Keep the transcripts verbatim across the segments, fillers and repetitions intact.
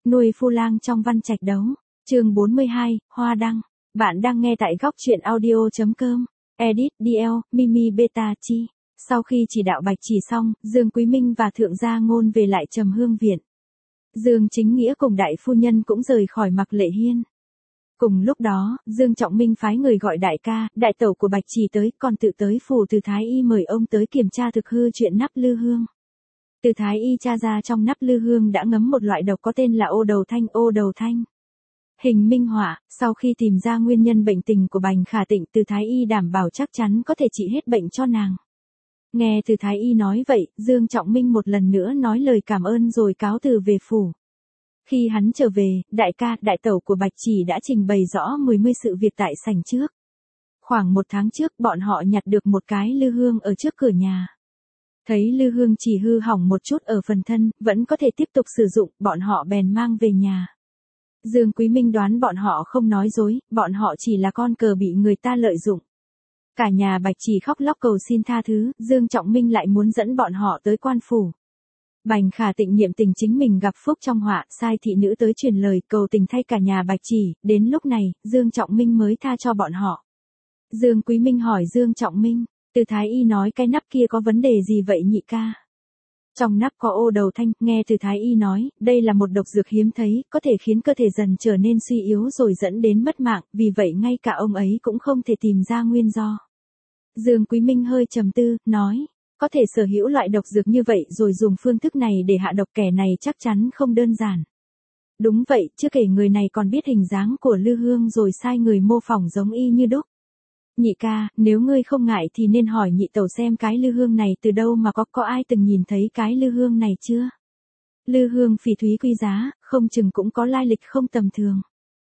nuôi phu lang trong văn trạch đấu. Chương bốn mươi hai, Hoa đăng. Bạn đang nghe tại góc truyện audio.com. Edit đê lờ, Mimi Beta Chi. Sau khi chỉ đạo bạch chỉ xong, Dương Quý Minh và Thượng Gia Ngôn về lại Trầm Hương Viện. Dương Chính Nghĩa cùng đại phu nhân cũng rời khỏi Mạc Lệ Hiên. Cùng lúc đó, Dương Trọng Minh phái người gọi đại ca, đại tẩu của Bạch Chỉ tới, còn tự tới phủ Từ Thái Y mời ông tới kiểm tra thực hư chuyện nắp lư hương. Từ Thái Y tra ra trong nắp lư hương đã ngấm một loại độc có tên là ô đầu thanh. Ô đầu thanh. Hình minh họa, sau khi tìm ra nguyên nhân bệnh tình của Bành Khả Tịnh, Từ Thái Y đảm bảo chắc chắn có thể trị hết bệnh cho nàng. Nghe Từ Thái Y nói vậy, Dương Trọng Minh một lần nữa nói lời cảm ơn rồi cáo từ về phủ. Khi hắn trở về, đại ca, đại tẩu của Bạch Chỉ đã trình bày rõ mười mươi sự việc tại sảnh trước. Khoảng một tháng trước, bọn họ nhặt được một cái lư hương ở trước cửa nhà. Thấy lư hương chỉ hư hỏng một chút ở phần thân, vẫn có thể tiếp tục sử dụng, bọn họ bèn mang về nhà. Dương Quý Minh đoán bọn họ không nói dối, bọn họ chỉ là con cờ bị người ta lợi dụng. Cả nhà Bạch Chỉ khóc lóc cầu xin tha thứ, Dương Trọng Minh lại muốn dẫn bọn họ tới quan phủ. Bành Khả Tịnh niệm tình chính mình gặp phúc trong họa, sai thị nữ tới truyền lời cầu tình thay cả nhà Bạch Chỉ, đến lúc này, Dương Trọng Minh mới tha cho bọn họ. Dương Quý Minh hỏi Dương Trọng Minh, Từ Thái Y nói cái nắp kia có vấn đề gì vậy nhị ca? Trong nắp có ô đầu thanh, nghe Từ Thái Y nói, đây là một độc dược hiếm thấy, có thể khiến cơ thể dần trở nên suy yếu rồi dẫn đến mất mạng, vì vậy ngay cả ông ấy cũng không thể tìm ra nguyên do. Dương Quý Minh hơi trầm tư, nói, có thể sở hữu loại độc dược như vậy rồi dùng phương thức này để hạ độc, kẻ này chắc chắn không đơn giản. Đúng vậy, chưa kể người này còn biết hình dáng của lư hương rồi sai người mô phỏng giống y như đúc. Nhị ca, nếu ngươi không ngại thì nên hỏi nhị tẩu xem cái lư hương này từ đâu mà có, có ai từng nhìn thấy cái lư hương này chưa? Lư hương phỉ thúy quý giá, không chừng cũng có lai lịch không tầm thường.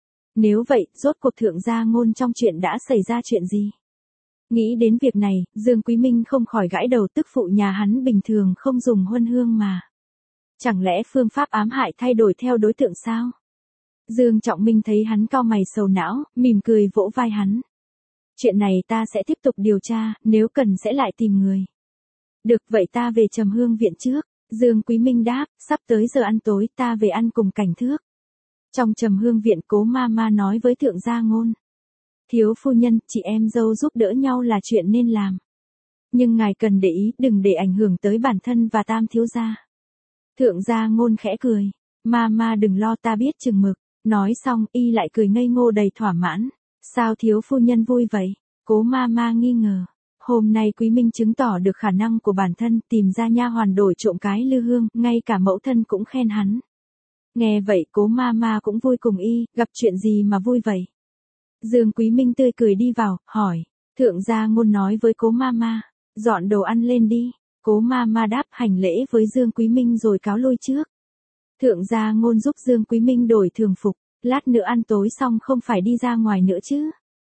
Nếu vậy, rốt cuộc Thượng Gia Ngôn trong chuyện đã xảy ra chuyện gì? Nghĩ đến việc này, Dương Quý Minh không khỏi gãi đầu, tức phụ nhà hắn bình thường không dùng huân hương mà. Chẳng lẽ phương pháp ám hại thay đổi theo đối tượng sao? Dương Trọng Minh thấy hắn cau mày sầu não, mỉm cười vỗ vai hắn. Chuyện này ta sẽ tiếp tục điều tra, nếu cần sẽ lại tìm người. Được, vậy ta về Trầm Hương Viện trước. Dương Quý Minh đáp, sắp tới giờ ăn tối, ta về ăn cùng Cảnh Thước. Trong Trầm Hương Viện, Cố ma ma nói với Thượng Gia Ngôn. Thiếu phu nhân, chị em dâu giúp đỡ nhau là chuyện nên làm. Nhưng ngài cần để ý, đừng để ảnh hưởng tới bản thân và Tam thiếu gia. Thượng Gia Ngôn khẽ cười. Ma ma đừng lo, ta biết chừng mực. Nói xong, y lại cười ngây ngô đầy thỏa mãn. Sao thiếu phu nhân vui vậy? Cố ma ma nghi ngờ. Hôm nay Quý Minh chứng tỏ được khả năng của bản thân, tìm ra nha hoàn đổi trộm cái lư hương, ngay cả mẫu thân cũng khen hắn. Nghe vậy, Cố ma ma cũng vui cùng y, gặp chuyện gì mà vui vậy? Dương Quý Minh tươi cười đi vào, hỏi. Thượng Gia Ngôn nói với Cố ma ma, dọn đồ ăn lên đi. Cố ma ma đáp hành lễ với Dương Quý Minh rồi cáo lui trước. Thượng Gia Ngôn giúp Dương Quý Minh đổi thường phục, lát nữa ăn tối xong không phải đi ra ngoài nữa chứ?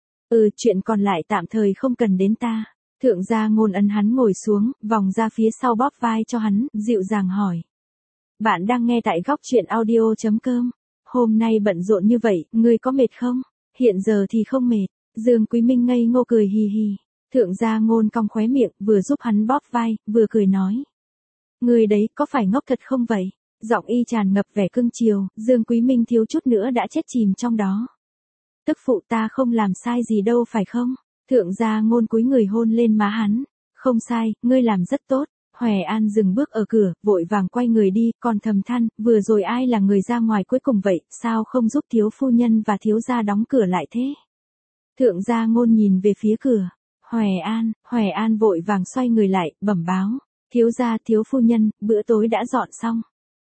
Ừ, chuyện còn lại tạm thời không cần đến ta. Thượng Gia Ngôn ấn hắn ngồi xuống, vòng ra phía sau bóp vai cho hắn, dịu dàng hỏi. Bạn đang nghe tại góc truyện audio.com. Hôm nay bận rộn như vậy, ngươi có mệt không? Hiện giờ thì không mệt. Dương Quý Minh ngây ngô cười hì hì. Thượng Gia Ngôn cong khóe miệng, vừa giúp hắn bóp vai, vừa cười nói. Ngươi đấy, có phải ngốc thật không vậy? Giọng y tràn ngập vẻ cưng chiều, Dương Quý Minh thiếu chút nữa đã chết chìm trong đó. Tức phụ, ta không làm sai gì đâu phải không? Thượng Gia Ngôn cúi người hôn lên má hắn. Không sai, ngươi làm rất tốt. Hòe An dừng bước ở cửa, vội vàng quay người đi, còn thầm than, vừa rồi ai là người ra ngoài cuối cùng vậy, sao không giúp thiếu phu nhân và thiếu gia đóng cửa lại thế? Thượng Gia Ngôn nhìn về phía cửa. Hòe An, Hòe An vội vàng xoay người lại, bẩm báo. Thiếu gia, thiếu phu nhân, bữa tối đã dọn xong.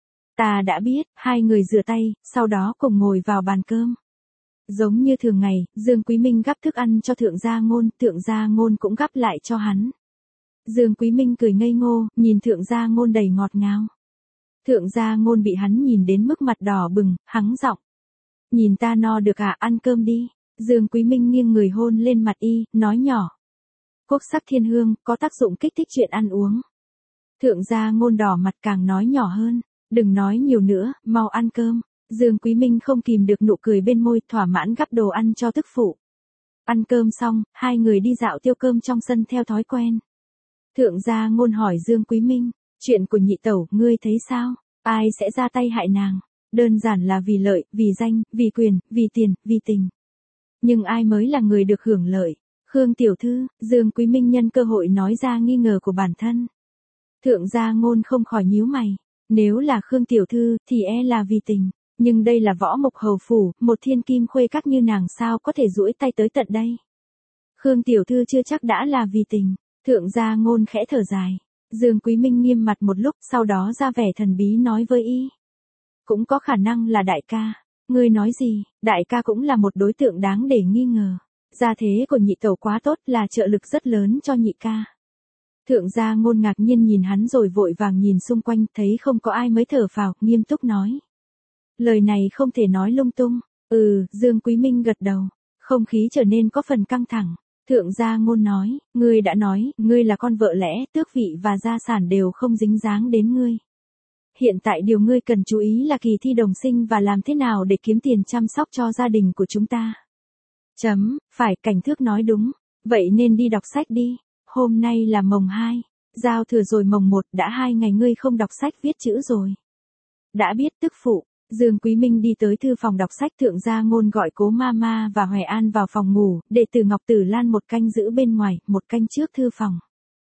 Ta đã biết. Hai người rửa tay, sau đó cùng ngồi vào bàn cơm. Giống như thường ngày, Dương Quý Minh gắp thức ăn cho Thượng Gia Ngôn, Thượng Gia Ngôn cũng gắp lại cho hắn. Dương Quý Minh cười ngây ngô, nhìn Thượng Gia Ngôn đầy ngọt ngào. Thượng Gia Ngôn bị hắn nhìn đến mức mặt đỏ bừng, hắng giọng. Nhìn ta no được à, ăn cơm đi. Dương Quý Minh nghiêng người hôn lên mặt y, nói nhỏ. Quốc sắc thiên hương, có tác dụng kích thích chuyện ăn uống. Thượng Gia Ngôn đỏ mặt càng nói nhỏ hơn. Đừng nói nhiều nữa, mau ăn cơm. Dương Quý Minh không kìm được nụ cười bên môi, thỏa mãn gắp đồ ăn cho tức phụ. Ăn cơm xong, hai người đi dạo tiêu cơm trong sân theo thói quen. Thượng Gia Ngôn hỏi Dương Quý Minh, chuyện của nhị tẩu, ngươi thấy sao? Ai sẽ ra tay hại nàng? đơn giản là vì lợi, vì danh, vì quyền, vì tiền, vì tình. Nhưng ai mới là người được hưởng lợi? Khương tiểu thư, Dương Quý Minh nhân cơ hội nói ra nghi ngờ của bản thân. Thượng gia Ngôn không khỏi nhíu mày. Nếu là Khương tiểu thư thì e là vì tình. Nhưng đây là Võ Mộc hầu phủ, một thiên kim khuê các như nàng sao có thể duỗi tay tới tận đây. Khương tiểu thư chưa chắc đã là vì tình. Thượng gia Ngôn khẽ thở dài. Dương Quý Minh nghiêm mặt một lúc, sau đó ra vẻ thần bí nói với y. Cũng có khả năng là đại ca. Ngươi nói gì? Đại ca cũng là một đối tượng đáng để nghi ngờ. Gia thế của nhị tẩu quá tốt, là trợ lực rất lớn cho nhị ca. Thượng gia Ngôn ngạc nhiên nhìn hắn rồi vội vàng nhìn xung quanh, thấy không có ai mới thở phào, nghiêm túc nói. Lời này không thể nói lung tung. Ừ, Dương Quý Minh gật đầu. Không khí trở nên có phần căng thẳng. Thượng gia Ngôn nói, ngươi đã nói, ngươi là con vợ lẽ, tước vị và gia sản đều không dính dáng đến ngươi. Hiện tại điều ngươi cần chú ý là kỳ thi đồng sinh và làm thế nào để kiếm tiền chăm sóc cho gia đình của chúng ta. Chấm, phải, Cảnh Thước nói đúng. Vậy nên đi đọc sách đi. Hôm nay là mồng hai. Giao thừa rồi mồng một, đã hai ngày ngươi không đọc sách viết chữ rồi. Đã biết tức phụ. Dương Quý Minh đi tới thư phòng đọc sách. Thượng gia Ngôn gọi Cố Mama và Hoè An vào phòng ngủ, để từ Ngọc Tử Lan một canh giữ bên ngoài, một canh trước thư phòng.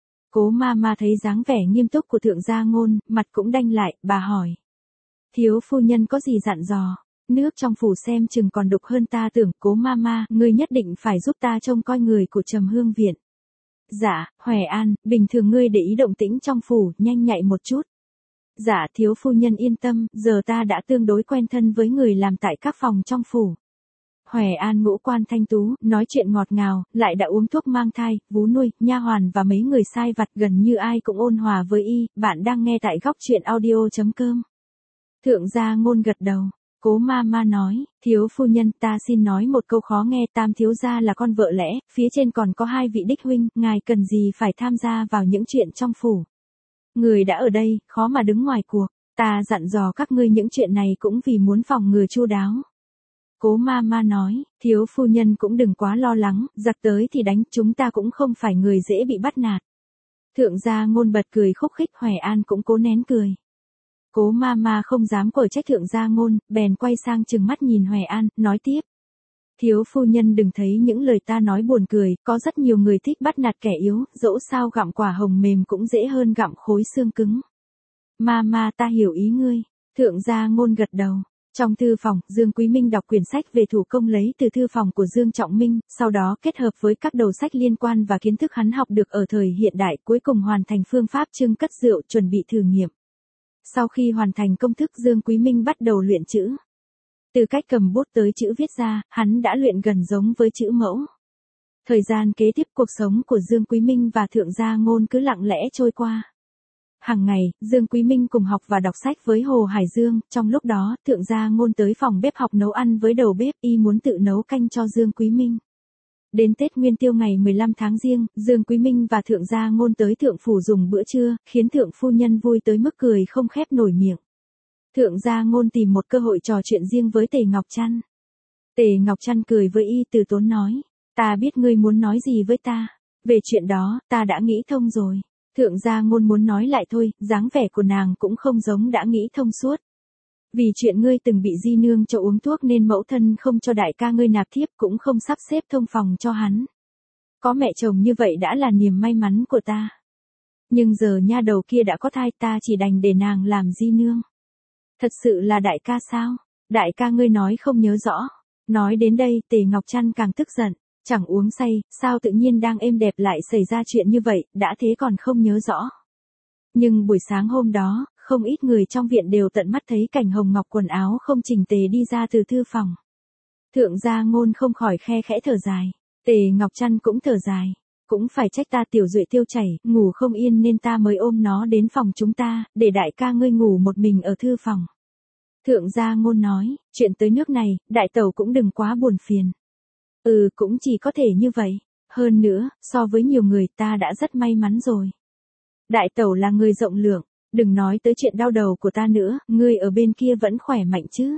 Cố Mama thấy dáng vẻ nghiêm túc của Thượng gia Ngôn, mặt cũng đanh lại, bà hỏi. Thiếu phu nhân có gì dặn dò? Nước trong phủ xem chừng còn đục hơn ta tưởng. Cố Mama, ngươi nhất định phải giúp ta trông coi người của Trầm Hương viện. Dạ, Hoè An, bình thường ngươi để ý động tĩnh trong phủ, nhanh nhạy một chút. Dạ, thiếu phu nhân yên tâm, giờ ta đã tương đối quen thân với người làm tại các phòng trong phủ. Hoè An ngũ quan thanh tú, nói chuyện ngọt ngào, lại đã uống thuốc mang thai, vú nuôi, nha hoàn và mấy người sai vặt, gần như ai cũng ôn hòa với y. Bạn đang nghe tại góc truyện audio chấm com. Thượng gia Ngôn gật đầu. Cố Mama nói, thiếu phu nhân, ta xin nói một câu khó nghe, Tam thiếu gia là con vợ lẽ, phía trên còn có hai vị đích huynh, ngài cần gì phải tham gia vào những chuyện trong phủ. Người đã ở đây, khó mà đứng ngoài cuộc, ta dặn dò các ngươi những chuyện này cũng vì muốn phòng ngừa chu đáo. Cố Mama nói, thiếu phu nhân cũng đừng quá lo lắng, giặc tới thì đánh, chúng ta cũng không phải người dễ bị bắt nạt. Thượng gia Ngôn bật cười khúc khích, Hoè An cũng cố nén cười. Cố Mama không dám quở trách Thượng gia Ngôn, bèn quay sang trừng mắt nhìn Hoè An, nói tiếp. Thiếu phu nhân đừng thấy những lời ta nói buồn cười, có rất nhiều người thích bắt nạt kẻ yếu, dẫu sao gặm quả hồng mềm cũng dễ hơn gặm khối xương cứng. Mama, ta hiểu ý ngươi. Thượng gia Ngôn gật đầu. Trong thư phòng, Dương Quý Minh đọc quyển sách về thủ công lấy từ thư phòng của Dương Trọng Minh, sau đó kết hợp với các đầu sách liên quan và kiến thức hắn học được ở thời hiện đại, cuối cùng hoàn thành phương pháp trưng cất rượu chuẩn bị thử nghiệm. Sau khi hoàn thành công thức, Dương Quý Minh bắt đầu luyện chữ. Từ cách cầm bút tới chữ viết ra, hắn đã luyện gần giống với chữ mẫu. Thời gian kế tiếp, cuộc sống của Dương Quý Minh và Thượng gia Ngôn cứ lặng lẽ trôi qua. Hàng ngày, Dương Quý Minh cùng học và đọc sách với Hồ Hải Dương, trong lúc đó, Thượng gia Ngôn tới phòng bếp học nấu ăn với đầu bếp, y muốn tự nấu canh cho Dương Quý Minh. Đến Tết Nguyên Tiêu ngày mười lăm tháng Giêng, Dương Quý Minh và Thượng gia Ngôn tới Thượng phủ dùng bữa trưa, khiến Thượng phu nhân vui tới mức cười không khép nổi miệng. Thượng gia Ngôn tìm một cơ hội trò chuyện riêng với Tề Ngọc Trăn. Tề Ngọc Trăn cười với y từ tốn nói, ta biết ngươi muốn nói gì với ta. Về chuyện đó, ta đã nghĩ thông rồi. Thượng gia Ngôn muốn nói lại thôi, dáng vẻ của nàng cũng không giống đã nghĩ thông suốt. Vì chuyện ngươi từng bị di nương cho uống thuốc nên mẫu thân không cho đại ca ngươi nạp thiếp, cũng không sắp xếp thông phòng cho hắn. Có mẹ chồng như vậy đã là niềm may mắn của ta. Nhưng giờ nha đầu kia đã có thai, ta chỉ đành để nàng làm di nương. Thật sự là đại ca sao? Đại ca ngươi nói không nhớ rõ. Nói đến đây, Tề Ngọc Trăn càng tức giận. Chẳng uống say, sao tự nhiên đang êm đẹp lại xảy ra chuyện như vậy, đã thế còn không nhớ rõ. Nhưng buổi sáng hôm đó, không ít người trong viện đều tận mắt thấy cảnh Hồng Ngọc quần áo không chỉnh tề đi ra từ thư phòng. Thượng gia Ngôn không khỏi khe khẽ thở dài. Tề Ngọc Trăn cũng thở dài. Cũng phải trách ta tiểu duệ tiêu chảy, ngủ không yên nên ta mới ôm nó đến phòng chúng ta, để đại ca ngươi ngủ một mình ở thư phòng. Thượng gia Ngôn nói, chuyện tới nước này, đại tẩu cũng đừng quá buồn phiền. Ừ, cũng chỉ có thể như vậy. Hơn nữa, so với nhiều người ta đã rất may mắn rồi. Đại tẩu là người rộng lượng, đừng nói tới chuyện đau đầu của ta nữa, ngươi ở bên kia vẫn khỏe mạnh chứ.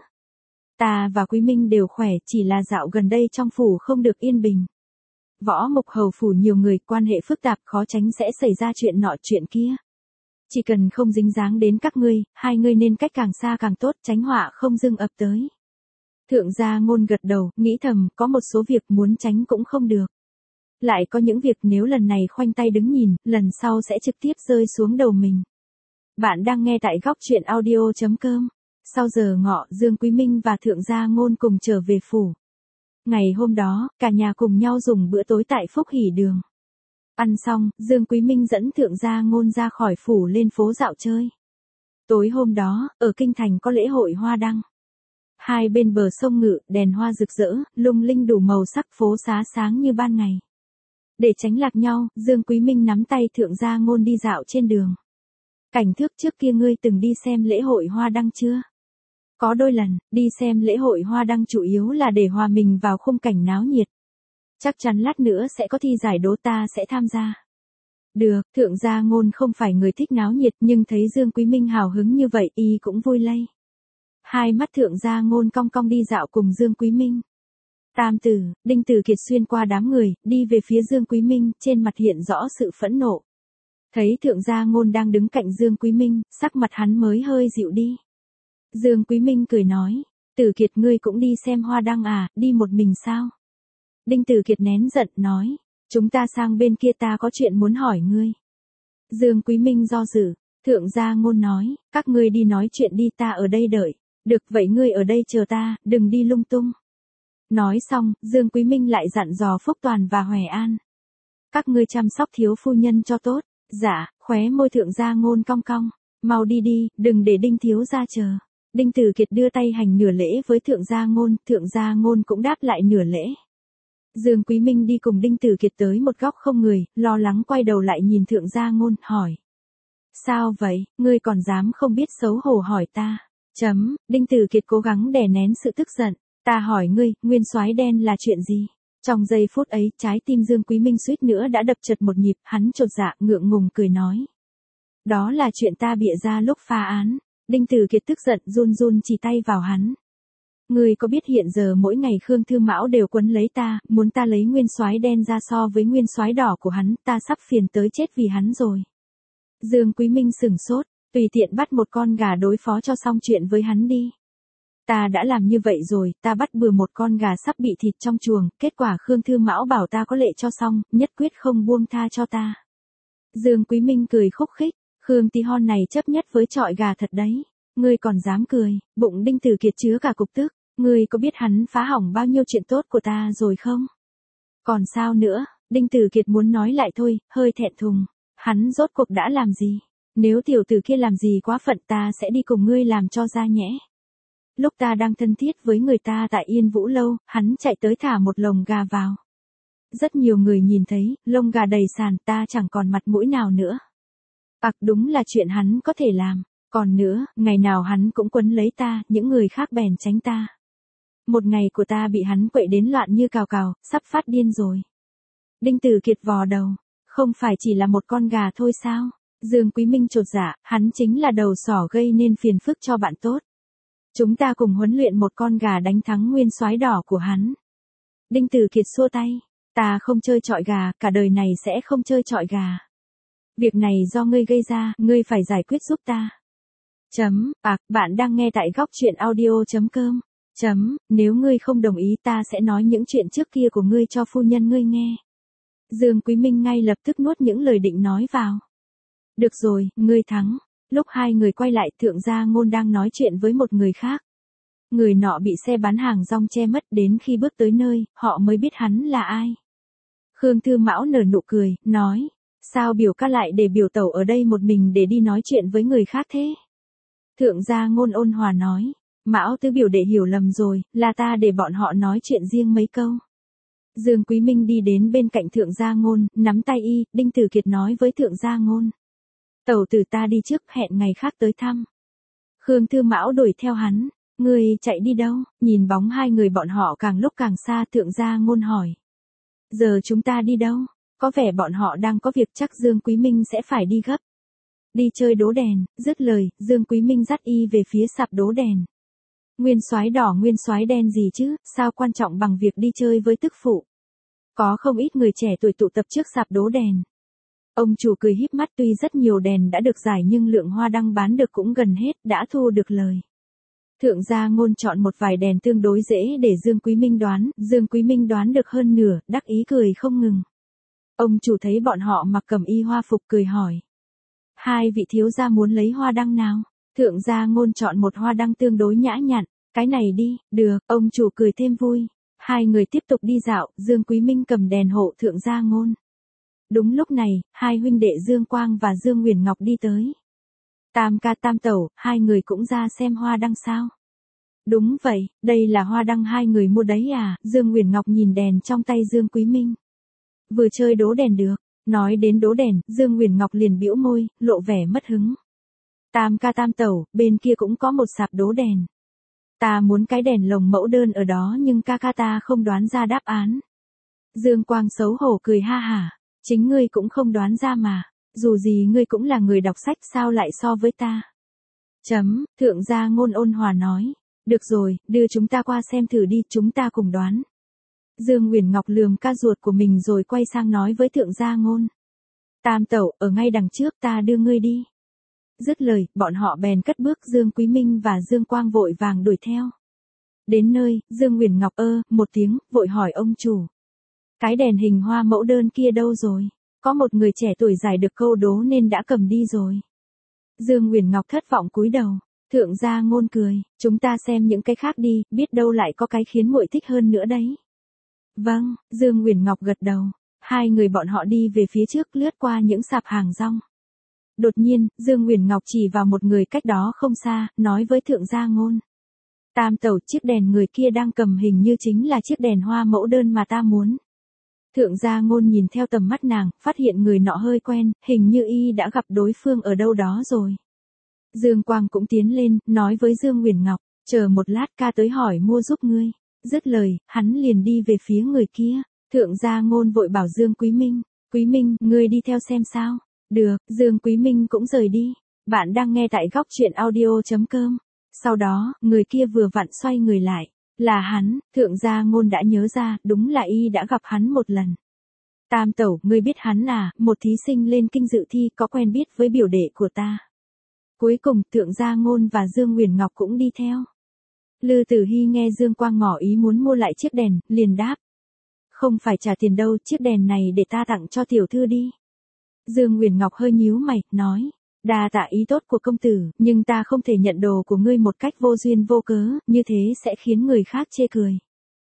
Ta và Quý Minh đều khỏe, chỉ là dạo gần đây trong phủ không được yên bình. Võ Mộc hầu phủ nhiều người, quan hệ phức tạp, khó tránh sẽ xảy ra chuyện nọ chuyện kia. Chỉ cần không dính dáng đến các ngươi, hai ngươi nên cách càng xa càng tốt, tránh họa không dưng ập tới. Thượng gia Ngôn gật đầu, nghĩ thầm, có một số việc muốn tránh cũng không được. Lại có những việc nếu lần này khoanh tay đứng nhìn, lần sau sẽ trực tiếp rơi xuống đầu mình. Bạn đang nghe tại góc chuyện audio chấm com. Sau giờ ngọ, Dương Quý Minh và Thượng gia Ngôn cùng trở về phủ. Ngày hôm đó, cả nhà cùng nhau dùng bữa tối tại Phúc Hỷ Đường. Ăn xong, Dương Quý Minh dẫn Thượng gia Ngôn ra khỏi phủ lên phố dạo chơi. Tối hôm đó, ở Kinh Thành có lễ hội hoa đăng. Hai bên bờ sông Ngự, đèn hoa rực rỡ, lung linh đủ màu sắc, phố xá sáng như ban ngày. Để tránh lạc nhau, Dương Quý Minh nắm tay Thượng gia Ngôn đi dạo trên đường. Cảnh thước trước kia ngươi từng đi xem lễ hội hoa đăng chưa? Có đôi lần, đi xem lễ hội hoa đăng chủ yếu là để hòa mình vào khung cảnh náo nhiệt. Chắc chắn lát nữa sẽ có thi giải đố, ta sẽ tham gia. Được, Thượng gia Ngôn không phải người thích náo nhiệt nhưng thấy Dương Quý Minh hào hứng như vậy y cũng vui lây. Hai mắt Thượng gia Ngôn cong cong đi dạo cùng Dương Quý Minh. Tam Tử, Đinh Tử Kiệt xuyên qua đám người, đi về phía Dương Quý Minh, trên mặt hiện rõ sự phẫn nộ. Thấy Thượng gia Ngôn đang đứng cạnh Dương Quý Minh, sắc mặt hắn mới hơi dịu đi. Dương Quý Minh cười nói, Tử Kiệt ngươi cũng đi xem hoa đăng à, đi một mình sao? Đinh Tử Kiệt nén giận, nói, chúng ta sang bên kia, ta có chuyện muốn hỏi ngươi. Dương Quý Minh do dự, Thượng gia Ngôn nói, các ngươi đi nói chuyện đi, ta ở đây đợi. Được, vậy ngươi ở đây chờ ta, đừng đi lung tung. Nói xong, Dương Quý Minh lại dặn dò Phúc Toàn và Hoè An. Các ngươi chăm sóc thiếu phu nhân cho tốt. Dạ, khóe môi Thượng gia Ngôn cong cong. Mau đi đi, đừng để Đinh thiếu gia chờ. Đinh Tử Kiệt đưa tay hành nửa lễ với Thượng gia Ngôn, Thượng gia Ngôn cũng đáp lại nửa lễ. Dương Quý Minh đi cùng Đinh Tử Kiệt tới một góc không người, lo lắng quay đầu lại nhìn Thượng gia Ngôn, hỏi. Sao vậy, ngươi còn dám không biết xấu hổ hỏi ta? Chấm, Đinh Tử Kiệt cố gắng đè nén sự tức giận. Ta hỏi ngươi, nguyên soái đen là chuyện gì? Trong giây phút ấy, trái tim Dương Quý Minh suýt nữa đã đập chật một nhịp, hắn chột dạ, ngượng ngùng cười nói. Đó là chuyện ta bịa ra lúc phá án. Đinh Tử Kiệt tức giận, run run chỉ tay vào hắn. Ngươi có biết hiện giờ mỗi ngày Khương Thư Mão đều quấn lấy ta, muốn ta lấy nguyên soái đen ra so với nguyên soái đỏ của hắn, ta sắp phiền tới chết vì hắn rồi. Dương Quý Minh sửng sốt, tùy tiện bắt một con gà đối phó cho xong chuyện với hắn đi. Ta đã làm như vậy rồi, ta bắt bừa một con gà sắp bị thịt trong chuồng, kết quả Khương Thư Mão bảo ta có lệ cho xong, nhất quyết không buông tha cho ta. Dương Quý Minh cười khúc khích, Khương tí hon này chấp nhất với trọi gà thật đấy. Ngươi còn dám cười, bụng Đinh Tử Kiệt chứa cả cục tức, ngươi có biết hắn phá hỏng bao nhiêu chuyện tốt của ta rồi không? Còn sao nữa, Đinh Tử Kiệt muốn nói lại thôi, hơi thẹn thùng, hắn rốt cuộc đã làm gì? Nếu tiểu tử kia làm gì quá phận ta sẽ đi cùng ngươi làm cho ra nhẽ. Lúc ta đang thân thiết với người ta tại Yên Vũ Lâu, hắn chạy tới thả một lồng gà vào. Rất nhiều người nhìn thấy, lông gà đầy sàn, ta chẳng còn mặt mũi nào nữa. Ặc đúng là chuyện hắn có thể làm. Còn nữa, ngày nào hắn cũng quấn lấy ta, những người khác bèn tránh ta. Một ngày của ta bị hắn quậy đến loạn như cào cào, sắp phát điên rồi. Đinh Tử Kiệt vò đầu, không phải chỉ là một con gà thôi sao? Dương Quý Minh chột dạ, hắn chính là đầu sỏ gây nên phiền phức cho bạn tốt. Chúng ta cùng huấn luyện một con gà đánh thắng nguyên soái đỏ của hắn. Đinh Tử Kiệt xua tay, ta không chơi chọi gà, cả đời này sẽ không chơi chọi gà. Việc này do ngươi gây ra, ngươi phải giải quyết giúp ta. Chấm, ạc, bạn đang nghe tại góc chuyện audio chấm com. Chấm, nếu ngươi không đồng ý ta sẽ nói những chuyện trước kia của ngươi cho phu nhân ngươi nghe. Dương Quý Minh ngay lập tức nuốt những lời định nói vào. Được rồi, ngươi thắng. Lúc hai người quay lại, Thượng gia Ngôn đang nói chuyện với một người khác. Người nọ bị xe bán hàng rong che mất, đến khi bước tới nơi, họ mới biết hắn là ai. Khương Thư Mão nở nụ cười, nói, sao biểu ca lại để biểu tẩu ở đây một mình để đi nói chuyện với người khác thế? Thượng gia Ngôn ôn hòa nói, Mão tứ biểu đệ hiểu lầm rồi, là ta để bọn họ nói chuyện riêng mấy câu. Dương Quý Minh đi đến bên cạnh Thượng gia Ngôn, nắm tay y, Đinh Tử Kiệt nói với Thượng gia Ngôn. Tẩu tử ta đi trước, hẹn ngày khác tới thăm. Khương Thư Mão đuổi theo hắn, ngươi chạy đi đâu? Nhìn bóng hai người bọn họ càng lúc càng xa, Thượng gia Ngôn hỏi. Giờ chúng ta đi đâu? Có vẻ bọn họ đang có việc, chắc Dương Quý Minh sẽ phải đi gấp. Đi chơi đố đèn, dứt lời, Dương Quý Minh dắt y về phía sạp đố đèn. Nguyên soái đỏ nguyên soái đen gì chứ, sao quan trọng bằng việc đi chơi với tức phụ. Có không ít người trẻ tuổi tụ tập trước sạp đố đèn. Ông chủ cười híp mắt, tuy rất nhiều đèn đã được giải nhưng lượng hoa đăng bán được cũng gần hết, đã thu được lời. Thượng gia Ngôn chọn một vài đèn tương đối dễ để Dương Quý Minh đoán, Dương Quý Minh đoán được hơn nửa, đắc ý cười không ngừng. Ông chủ thấy bọn họ mặc cẩm y hoa phục cười hỏi. Hai vị thiếu gia muốn lấy hoa đăng nào? Thượng gia Ngôn chọn một hoa đăng tương đối nhã nhặn, cái này đi, được, ông chủ cười thêm vui. Hai người tiếp tục đi dạo, Dương Quý Minh cầm đèn hộ Thượng gia Ngôn. Đúng lúc này, hai huynh đệ Dương Quang và Dương Nguyền Ngọc đi tới. Tam ca tam tẩu, hai người cũng ra xem hoa đăng sao? Đúng vậy, đây là hoa đăng hai người mua đấy à? Dương Nguyền Ngọc nhìn đèn trong tay Dương Quý Minh. Vừa chơi đố đèn được, nói đến đố đèn, Dương Nguyền Ngọc liền bĩu môi, lộ vẻ mất hứng. Tam ca tam tẩu, bên kia cũng có một sạp đố đèn. Ta muốn cái đèn lồng mẫu đơn ở đó nhưng ca ca ta không đoán ra đáp án. Dương Quang xấu hổ cười ha hả, chính ngươi cũng không đoán ra mà, dù gì ngươi cũng là người đọc sách sao lại so với ta. Chấm, Thượng gia Ngôn ôn hòa nói, được rồi, đưa chúng ta qua xem thử đi, chúng ta cùng đoán. Dương Nguyền Ngọc lườm ca ruột của mình rồi quay sang nói với Thượng gia Ngôn. Tam tẩu, ở ngay đằng trước, ta đưa ngươi đi. Dứt lời, bọn họ bèn cất bước, Dương Quý Minh và Dương Quang vội vàng đuổi theo. Đến nơi, Dương Nguyền Ngọc ơ, một tiếng, vội hỏi ông chủ. Cái đèn hình hoa mẫu đơn kia đâu rồi? Có một người trẻ tuổi giải được câu đố nên đã cầm đi rồi. Dương Nguyền Ngọc thất vọng cúi đầu. Thượng gia Ngôn cười, chúng ta xem những cái khác đi, biết đâu lại có cái khiến muội thích hơn nữa đấy. Vâng, Dương Nguyền Ngọc gật đầu. Hai người bọn họ đi về phía trước, lướt qua những sạp hàng rong. Đột nhiên, Dương Nguyền Ngọc chỉ vào một người cách đó không xa, nói với Thượng gia Ngôn. Tam tẩu, chiếc đèn người kia đang cầm hình như chính là chiếc đèn hoa mẫu đơn mà ta muốn. Thượng gia Ngôn nhìn theo tầm mắt nàng, phát hiện người nọ hơi quen, hình như y đã gặp đối phương ở đâu đó rồi. Dương Quang cũng tiến lên, nói với Dương Nguyền Ngọc, chờ một lát ca tới hỏi mua giúp ngươi. Dứt lời, hắn liền đi về phía người kia. Thượng gia Ngôn vội bảo Dương Quý Minh, Quý Minh, ngươi đi theo xem sao. Được, Dương Quý Minh cũng rời đi. Bạn đang nghe tại góc truyện audio chấm com. Sau đó, người kia vừa vặn xoay người lại. Là hắn, Thượng gia Ngôn đã nhớ ra, đúng là y đã gặp hắn một lần. Tam tẩu, ngươi biết hắn à, một thí sinh lên kinh dự thi có quen biết với biểu đệ của ta. Cuối cùng, Thượng gia Ngôn và Dương Nguyền Ngọc cũng đi theo. Lư Tử Hy nghe Dương Quang ngỏ ý muốn mua lại chiếc đèn, liền đáp. Không phải trả tiền đâu, chiếc đèn này để ta tặng cho tiểu thư đi. Dương Nguyền Ngọc hơi nhíu mày, nói. Đa tạ ý tốt của công tử, nhưng ta không thể nhận đồ của ngươi một cách vô duyên vô cớ, như thế sẽ khiến người khác chê cười.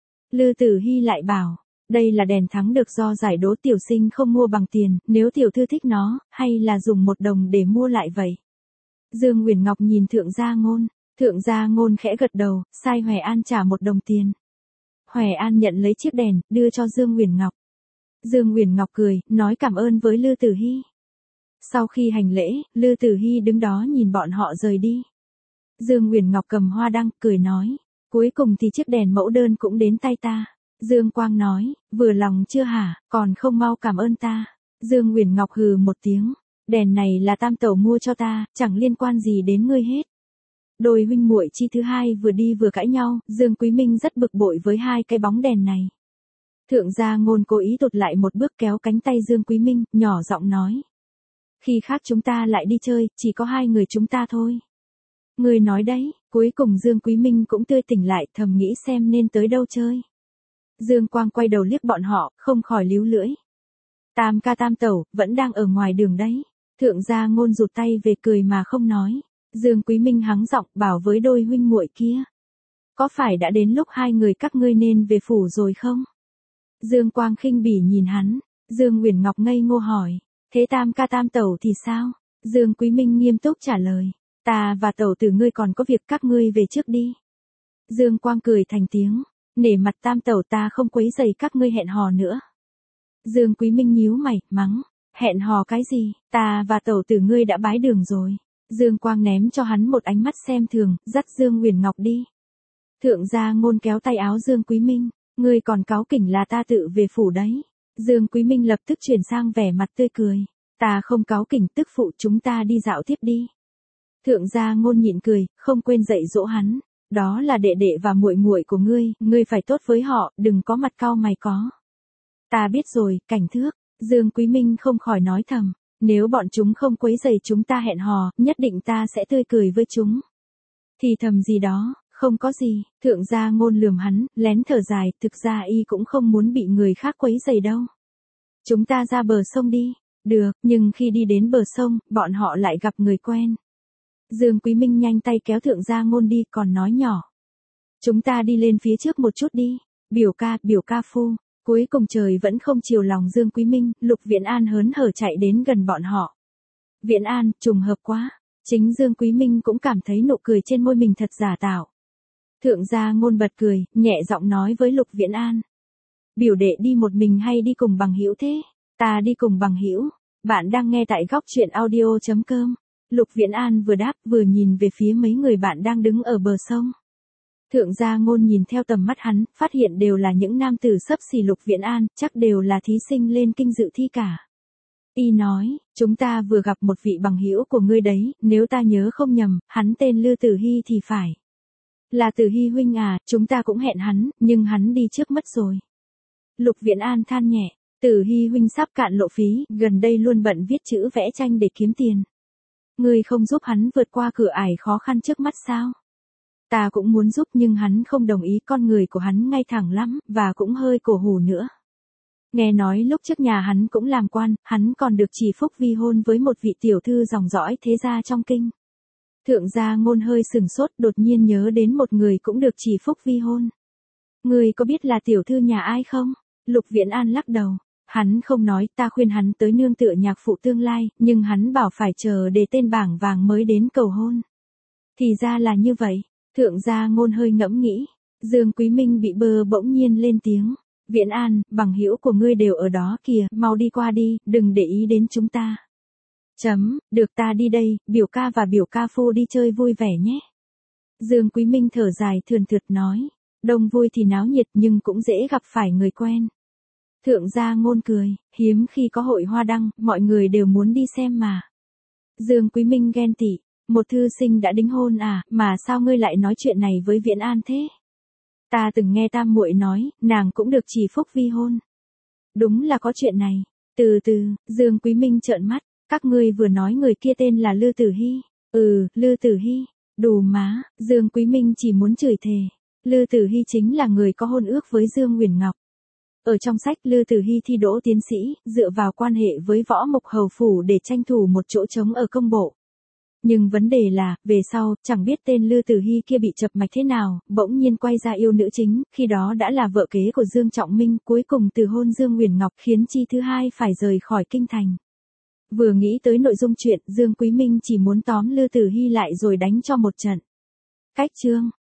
Lư Tử Hy lại bảo, đây là đèn thắng được do giải đố tiểu sinh không mua bằng tiền, nếu tiểu thư thích nó, hay là dùng một đồng để mua lại vậy? Dương Nguyền Ngọc nhìn Thượng gia Ngôn, Thượng gia Ngôn khẽ gật đầu, sai Hoè An trả một đồng tiền. Hoè An nhận lấy chiếc đèn, đưa cho Dương Nguyền Ngọc. Dương Nguyền Ngọc cười, nói cảm ơn với Lư Tử Hy. Sau khi hành lễ, Lư Tử Hy đứng đó nhìn bọn họ rời đi. Dương Nguyền Ngọc cầm hoa đăng, cười nói, cuối cùng thì chiếc đèn mẫu đơn cũng đến tay ta. Dương Quang nói, vừa lòng chưa hả, còn không mau cảm ơn ta. Dương Nguyền Ngọc hừ một tiếng, đèn này là tam tẩu mua cho ta, chẳng liên quan gì đến ngươi hết. Đôi huynh muội chi thứ hai vừa đi vừa cãi nhau, Dương Quý Minh rất bực bội với hai cái bóng đèn này. Thượng gia Ngôn cố ý tụt lại một bước kéo cánh tay Dương Quý Minh, nhỏ giọng nói. Khi khác chúng ta lại đi chơi, chỉ có hai người chúng ta thôi. Người nói đấy, cuối cùng Dương Quý Minh cũng tươi tỉnh lại, thầm nghĩ xem nên tới đâu chơi. Dương Quang quay đầu liếc bọn họ, không khỏi líu lưỡi. Tam ca tam tẩu, vẫn đang ở ngoài đường đấy. Thượng gia Ngôn rụt tay về cười mà không nói. Dương Quý Minh hắng giọng bảo với đôi huynh muội kia. Có phải đã đến lúc hai người các ngươi nên về phủ rồi không? Dương Quang khinh bỉ nhìn hắn. Dương Nguyền Ngọc ngây ngô hỏi. Thế tam ca tam tẩu thì sao? Dương Quý Minh nghiêm túc trả lời. Ta và tẩu tử ngươi còn có việc, các ngươi về trước đi. Dương Quang cười thành tiếng. Nể mặt tam tẩu ta không quấy rầy các ngươi hẹn hò nữa. Dương Quý Minh nhíu mày, mắng. Hẹn hò cái gì, ta và tẩu tử ngươi đã bái đường rồi. Dương Quang ném cho hắn một ánh mắt xem thường, dắt Dương Nguyền Ngọc đi. Thượng gia Ngôn kéo tay áo Dương Quý Minh. Ngươi còn cáu kỉnh là ta tự về phủ đấy. Dương Quý Minh lập tức chuyển sang vẻ mặt tươi cười. Ta không cáu kỉnh, tức phụ, chúng ta đi dạo tiếp đi. Thượng gia Ngôn nhịn cười, không quên dạy dỗ hắn. Đó là đệ đệ và muội muội của ngươi, ngươi phải tốt với họ, đừng có mặt cau mày có. Ta biết rồi, Cảnh Thước. Dương Quý Minh không khỏi nói thầm, nếu bọn chúng không quấy rầy chúng ta hẹn hò, nhất định ta sẽ tươi cười với chúng. Thì thầm gì đó, không có gì, Thượng Gia Ngôn lườm hắn, lén thở dài, thực ra y cũng không muốn bị người khác quấy rầy đâu. Chúng ta ra bờ sông đi. Được, nhưng khi đi đến bờ sông, bọn họ lại gặp người quen. Dương Quý Minh nhanh tay kéo Thượng Gia Ngôn đi, còn nói nhỏ. Chúng ta đi lên phía trước một chút đi. Biểu ca, biểu ca phu. Cuối cùng trời vẫn không chiều lòng Dương Quý Minh, Lục Viễn An hớn hở chạy đến gần bọn họ. Viễn An, trùng hợp quá. Chính Dương Quý Minh cũng cảm thấy nụ cười trên môi mình thật giả tạo. Thượng Gia Ngôn bật cười, nhẹ giọng nói với Lục Viễn An. Biểu đệ đi một mình hay đi cùng bằng hữu thế? Ta đi cùng bằng hữu. Bạn đang nghe tại góc truyện audio chấm com. Lục Viễn An vừa đáp vừa nhìn về phía mấy người bạn đang đứng ở bờ sông. Thượng Gia Ngôn nhìn theo tầm mắt hắn, phát hiện đều là những nam tử xấp xỉ Lục Viễn An, chắc đều là thí sinh lên kinh dự thi cả. Y nói, chúng ta vừa gặp một vị bằng hữu của ngươi đấy, nếu ta nhớ không nhầm, hắn tên Lư Tử Hy thì phải. Là Tử Hy huynh à, chúng ta cũng hẹn hắn, nhưng hắn đi trước mất rồi. Lục Viễn An than nhẹ, Tử Hy huynh sắp cạn lộ phí, gần đây luôn bận viết chữ vẽ tranh để kiếm tiền. Ngươi không giúp hắn vượt qua cửa ải khó khăn trước mắt sao? Ta cũng muốn giúp nhưng hắn không đồng ý, con người của hắn ngay thẳng lắm, và cũng hơi cổ hủ nữa. Nghe nói lúc trước nhà hắn cũng làm quan, hắn còn được chỉ phúc vi hôn với một vị tiểu thư dòng dõi thế gia trong kinh. Thượng Gia Ngôn hơi sừng sốt, đột nhiên nhớ đến một người cũng được chỉ phúc vi hôn. Ngươi có biết là tiểu thư nhà ai không? Lục Viễn An lắc đầu. Hắn không nói, ta khuyên hắn tới nương tựa nhạc phụ tương lai, nhưng hắn bảo phải chờ để tên bảng vàng mới đến cầu hôn. Thì ra là như vậy. Thượng Gia Ngôn hơi ngẫm nghĩ. Dương Quý Minh bị bơ bỗng nhiên lên tiếng. Viễn An, bằng hữu của ngươi đều ở đó kìa, mau đi qua đi, đừng để ý đến chúng ta. Chấm, được ta đi đây, biểu ca và biểu ca phu đi chơi vui vẻ nhé. Dương Quý Minh thở dài thườn thượt nói. Đông vui thì náo nhiệt nhưng cũng dễ gặp phải người quen. Thượng Gia Ngôn cười, hiếm khi có hội hoa đăng, mọi người đều muốn đi xem mà. Dương Quý Minh ghen tị, một thư sinh đã đính hôn à, mà sao ngươi lại nói chuyện này với Viễn An thế? Ta từng nghe tam muội nói, nàng cũng được chỉ phúc vi hôn. Đúng là có chuyện này. Từ từ, Dương Quý Minh trợn mắt, các ngươi vừa nói người kia tên là Lư Tử Hy. Ừ, Lư Tử Hy. Đù má, Dương Quý Minh chỉ muốn chửi thề. Lư Tử Hy chính là người có hôn ước với Dương Uyển Ngọc. Ở trong sách Lư Tử Hy thi đỗ tiến sĩ, dựa vào quan hệ với Võ Mục Hầu Phủ để tranh thủ một chỗ trống ở công bộ. Nhưng vấn đề là, về sau, chẳng biết tên Lư Tử Hy kia bị chập mạch thế nào, bỗng nhiên quay ra yêu nữ chính, khi đó đã là vợ kế của Dương Trọng Minh, cuối cùng từ hôn Dương Uyển Ngọc khiến chi thứ hai phải rời khỏi kinh thành. Vừa nghĩ tới nội dung chuyện, Dương Quý Minh chỉ muốn tóm Lư Tử Hy lại rồi đánh cho một trận. Cách chương